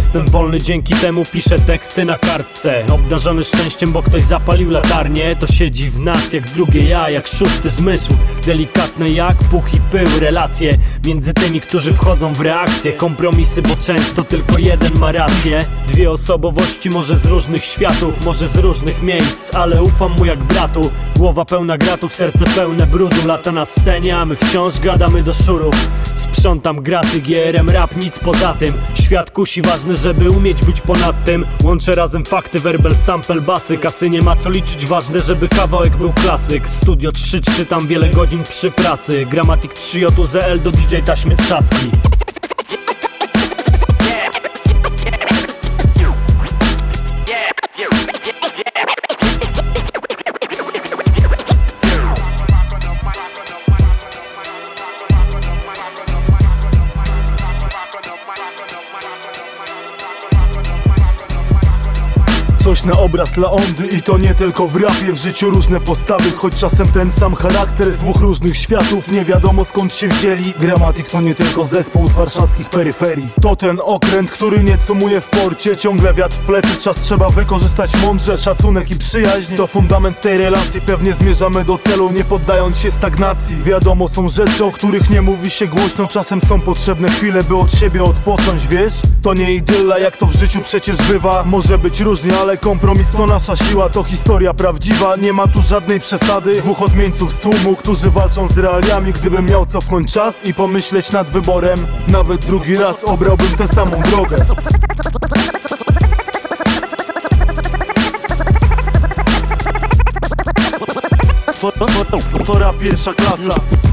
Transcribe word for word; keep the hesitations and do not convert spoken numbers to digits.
Jestem wolny, dzięki temu piszę teksty na kartce. Obdarzony szczęściem, bo ktoś zapalił latarnię. To siedzi w nas jak drugie ja, jak szósty zmysł. Delikatne jak puch i pył. Relacje między tymi, którzy wchodzą w reakcję. Kompromisy, bo często tylko jeden ma rację. Dwie osobowości, może z różnych światów, może z różnych miejsc, ale ufam mu jak bratu. Głowa pełna gratów, serce pełne brudu. Lata na scenie, a my wciąż gadamy do szurów. Sprzątam graty, G R M, rap, nic poza tym. Świat kusi, ważne, żeby umieć być ponad tym. Łączę razem fakty, werbel, sample, basy. Kasy nie ma co liczyć, ważne, żeby kawałek był klasyk. Studio trzy trzy, tam wiele godzin przy pracy. Gramatik trzy J Z L do D J taśmy trzaski. Coś na obraz Laondy i to nie tylko w rapie. W życiu różne postawy, choć czasem ten sam charakter z dwóch różnych światów. Nie wiadomo skąd się wzięli. Gramatik to nie tylko zespół z warszawskich peryferii. To ten okręt, który nie cumuje w porcie. Ciągle wiatr w plecy, czas trzeba wykorzystać mądrze. Szacunek i przyjaźń to fundament tej relacji. Pewnie zmierzamy do celu, nie poddając się stagnacji. Wiadomo, są rzeczy, o których nie mówi się głośno. Czasem są potrzebne chwile, by od siebie odpocząć, wiesz? To nie idylla, jak to w życiu przecież bywa. Może być różnie, ale kompromis to nasza siła, to historia prawdziwa. Nie ma tu żadnej przesady. Dwóch odmieńców z tłumu, którzy walczą z realiami. Gdybym miał cofnąć czas i pomyśleć nad wyborem, nawet drugi raz obrałbym tę samą drogę. To, to, to, to rap pierwsza klasa.